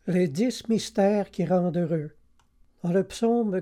Les 10 mystères qui rendent heureux. Dans le psaume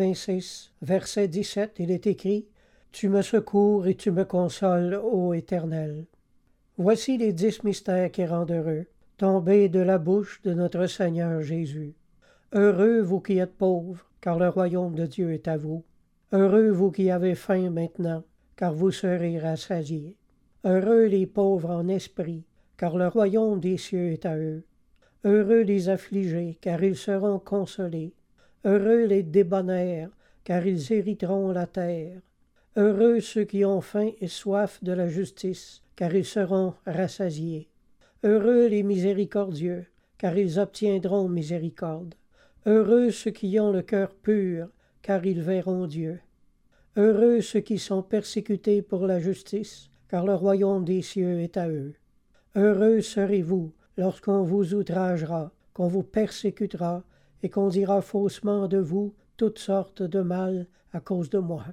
86, verset 17, il est écrit « Tu me secours et tu me consoles, ô Éternel ». Voici les 10 mystères qui rendent heureux, tombés de la bouche de notre Seigneur Jésus. Heureux vous qui êtes pauvres, car le royaume de Dieu est à vous. Heureux vous qui avez faim maintenant, car vous serez rassasiés. Heureux les pauvres en esprit, car le royaume des cieux est à eux. Heureux les affligés, car ils seront consolés. Heureux les débonnaires, car ils hériteront la terre. Heureux ceux qui ont faim et soif de la justice, car ils seront rassasiés. Heureux les miséricordieux, car ils obtiendront miséricorde. Heureux ceux qui ont le cœur pur, car ils verront Dieu. Heureux ceux qui sont persécutés pour la justice, car le royaume des cieux est à eux. Heureux serez-vous lorsqu'on vous outragera, qu'on vous persécutera, et qu'on dira faussement de vous toutes sortes de mal à cause de moi.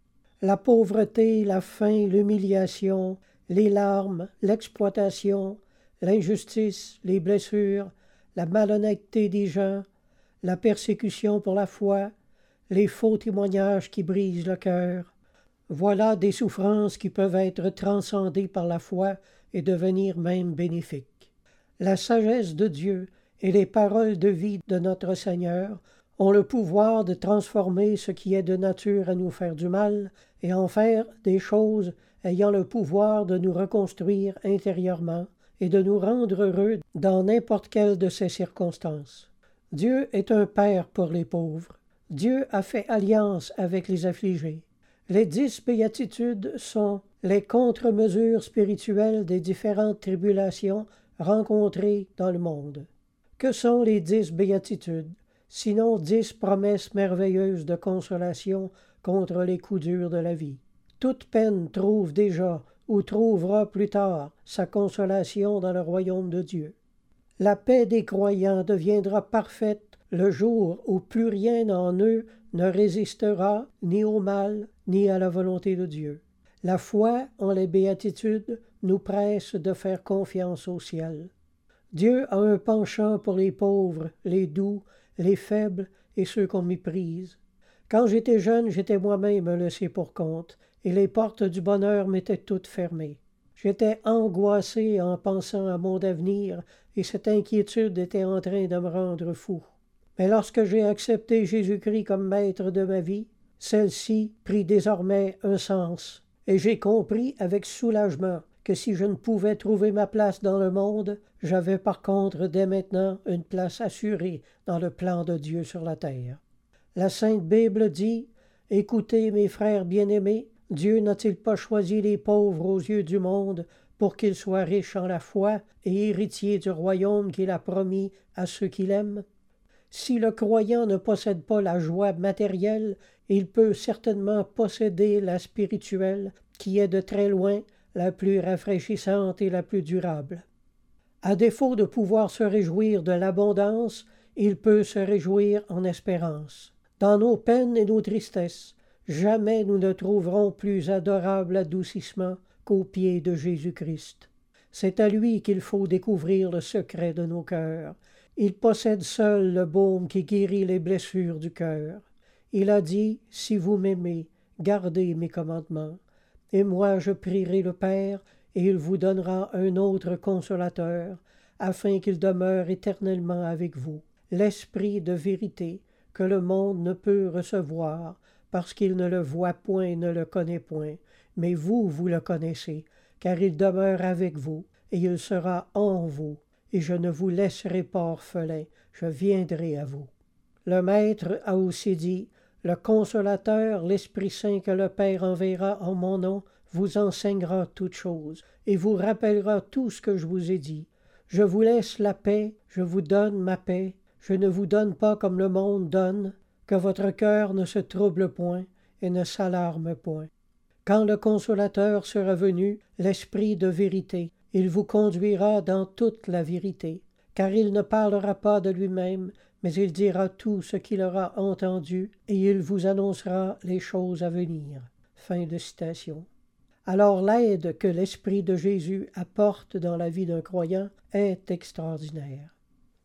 La pauvreté, la faim, l'humiliation, les larmes, l'exploitation, l'injustice, les blessures, la malhonnêteté des gens, la persécution pour la foi, les faux témoignages qui brisent le cœur. Voilà des souffrances qui peuvent être transcendées par la foi et devenir même bénéfiques. La sagesse de Dieu et les paroles de vie de notre Seigneur ont le pouvoir de transformer ce qui est de nature à nous faire du mal et en faire des choses ayant le pouvoir de nous reconstruire intérieurement et de nous rendre heureux dans n'importe quelle de ces circonstances. Dieu est un Père pour les pauvres. Dieu a fait alliance avec les affligés. Les 10 béatitudes sont les contre-mesures spirituelles des différentes tribulations rencontrées dans le monde. Que sont les 10 béatitudes, sinon 10 promesses merveilleuses de consolation contre les coups durs de la vie? Toute peine trouve déjà ou trouvera plus tard sa consolation dans le royaume de Dieu. La paix des croyants deviendra parfaite le jour où plus rien en eux ne résistera ni au mal ni à la volonté de Dieu. La foi en les béatitudes nous presse de faire confiance au ciel. Dieu a un penchant pour les pauvres, les doux, les faibles et ceux qu'on méprise. Quand j'étais jeune, j'étais moi-même laissé pour compte, et les portes du bonheur m'étaient toutes fermées. J'étais angoissé en pensant à mon avenir, et cette inquiétude était en train de me rendre fou. Mais lorsque j'ai accepté Jésus-Christ comme maître de ma vie, celle-ci prit désormais un sens, et j'ai compris avec soulagement que si je ne pouvais trouver ma place dans le monde, j'avais par contre dès maintenant une place assurée dans le plan de Dieu sur la terre. La Sainte Bible dit « Écoutez, mes frères bien-aimés, Dieu n'a-t-il pas choisi les pauvres aux yeux du monde pour qu'ils soient riches en la foi et héritiers du royaume qu'il a promis à ceux qui l'aiment? Si le croyant ne possède pas la joie matérielle, il peut certainement posséder la spirituelle, qui est de très loin la plus rafraîchissante et la plus durable. À défaut de pouvoir se réjouir de l'abondance, il peut se réjouir en espérance. Dans nos peines et nos tristesses, jamais nous ne trouverons plus adorable adoucissement qu'aux pieds de Jésus-Christ. C'est à lui qu'il faut découvrir le secret de nos cœurs. Il possède seul le baume qui guérit les blessures du cœur. Il a dit « Si vous m'aimez, gardez mes commandements. Et moi je prierai le Père, et il vous donnera un autre consolateur, afin qu'il demeure éternellement avec vous, l'Esprit de vérité, que le monde ne peut recevoir, parce qu'il ne le voit point et ne le connaît point. Mais vous, vous le connaissez, car il demeure avec vous, et il sera en vous. Et je ne vous laisserai pas orphelins, je viendrai à vous. » Le Maître a aussi dit « Le Consolateur, l'Esprit Saint que le Père enverra en mon nom, vous enseignera toutes choses, et vous rappellera tout ce que je vous ai dit. Je vous laisse la paix, je vous donne ma paix. Je ne vous donne pas comme le monde donne, que votre cœur ne se trouble point et ne s'alarme point. Quand le Consolateur sera venu, l'Esprit de vérité, il vous conduira dans toute la vérité, car il ne parlera pas de lui-même, mais il dira tout ce qu'il aura entendu, et il vous annoncera les choses à venir. » Fin de citation. Alors l'aide que l'Esprit de Jésus apporte dans la vie d'un croyant est extraordinaire.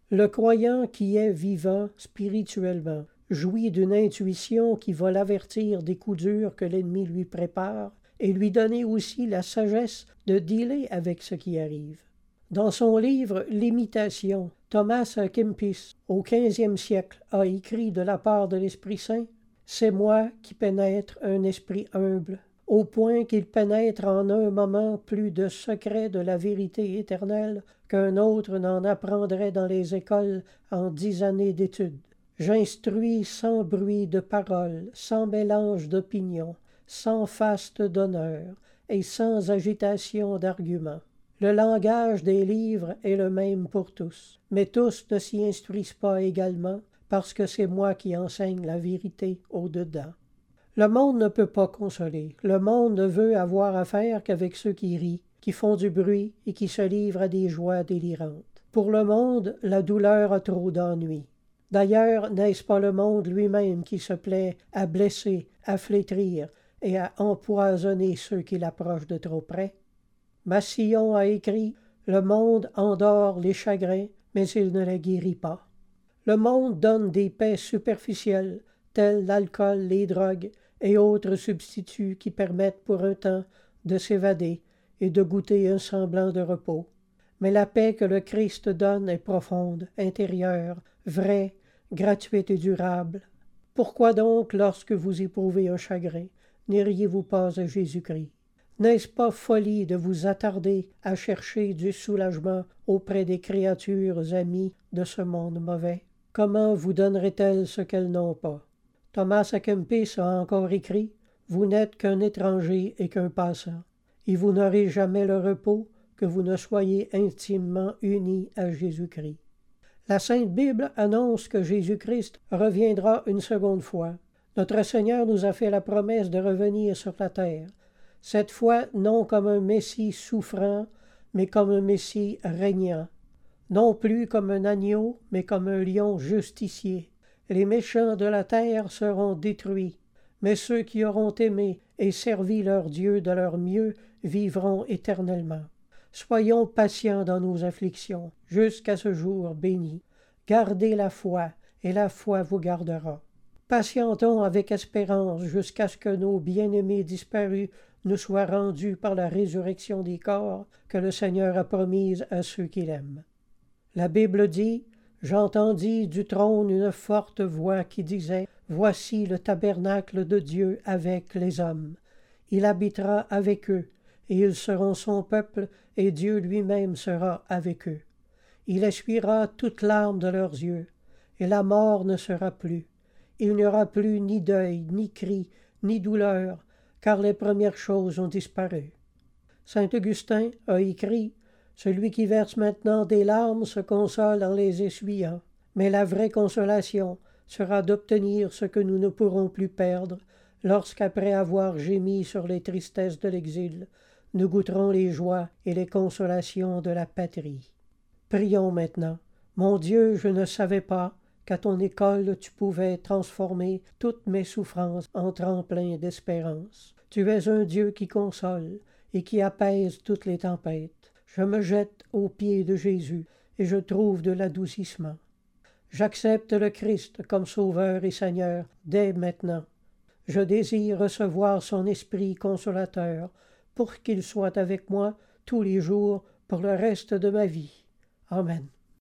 Le croyant qui est vivant spirituellement jouit d'une intuition qui va l'avertir des coups durs que l'ennemi lui prépare et lui donner aussi la sagesse de dealer avec ce qui arrive. Dans son livre « L'imitation », Thomas à Kempis, au XVe siècle, a écrit de la part de l'Esprit Saint « C'est moi qui pénètre un esprit humble, au point qu'il pénètre en un moment plus de secrets de la vérité éternelle qu'un autre n'en apprendrait dans les écoles en 10 années d'études. J'instruis sans bruit de parole, sans mélange d'opinion, sans faste d'honneur et sans agitation d'arguments. Le langage des livres est le même pour tous, mais tous ne s'y instruisent pas également, parce que c'est moi qui enseigne la vérité au-dedans. Le monde ne peut pas consoler. Le monde ne veut avoir affaire qu'avec ceux qui rient, qui font du bruit et qui se livrent à des joies délirantes. Pour le monde, la douleur a trop d'ennui. D'ailleurs, n'est-ce pas le monde lui-même qui se plaît à blesser, à flétrir et à empoisonner ceux qui l'approchent de trop près? Massillon a écrit « Le monde endort les chagrins, mais il ne les guérit pas. » Le monde donne des paix superficielles, tels l'alcool, les drogues et autres substituts qui permettent pour un temps de s'évader et de goûter un semblant de repos. Mais la paix que le Christ donne est profonde, intérieure, vraie, gratuite et durable. Pourquoi donc, lorsque vous éprouvez un chagrin, n'iriez-vous pas à Jésus-Christ? N'est-ce pas folie de vous attarder à chercher du soulagement auprès des créatures amies de ce monde mauvais? Comment vous donneraient-elles ce qu'elles n'ont pas? Thomas à Kempis a encore écrit « Vous n'êtes qu'un étranger et qu'un passant, et vous n'aurez jamais le repos que vous ne soyez intimement unis à Jésus-Christ. » La Sainte Bible annonce que Jésus-Christ reviendra une seconde fois. Notre Seigneur nous a fait la promesse de revenir sur la terre, cette fois non comme un Messie souffrant, mais comme un Messie régnant, non plus comme un agneau, mais comme un lion justicier. Les méchants de la terre seront détruits, mais ceux qui auront aimé et servi leur Dieu de leur mieux vivront éternellement. Soyons patients dans nos afflictions, jusqu'à ce jour béni. Gardez la foi, et la foi vous gardera. Patientons avec espérance jusqu'à ce que nos bien-aimés disparus nous soient rendus par la résurrection des corps que le Seigneur a promise à ceux qui l'aiment. La Bible dit « J'entendis du trône une forte voix qui disait « Voici le tabernacle de Dieu avec les hommes. Il habitera avec eux, et ils seront son peuple, et Dieu lui-même sera avec eux. Il essuiera toute larme de leurs yeux, et la mort ne sera plus. Il n'y aura plus ni deuil, ni cri, ni douleur, car les premières choses ont disparu. » Saint Augustin a écrit « Celui qui verse maintenant des larmes se console en les essuyant, mais la vraie consolation sera d'obtenir ce que nous ne pourrons plus perdre, lorsqu'après avoir gémi sur les tristesses de l'exil, nous goûterons les joies et les consolations de la patrie. » Prions maintenant. Mon Dieu, je ne savais pas qu'à ton école tu pouvais transformer toutes mes souffrances en tremplin d'espérance. Tu es un Dieu qui console et qui apaise toutes les tempêtes. Je me jette aux pieds de Jésus et je trouve de l'adoucissement. J'accepte le Christ comme Sauveur et Seigneur dès maintenant. Je désire recevoir son Esprit consolateur pour qu'il soit avec moi tous les jours pour le reste de ma vie. Amen.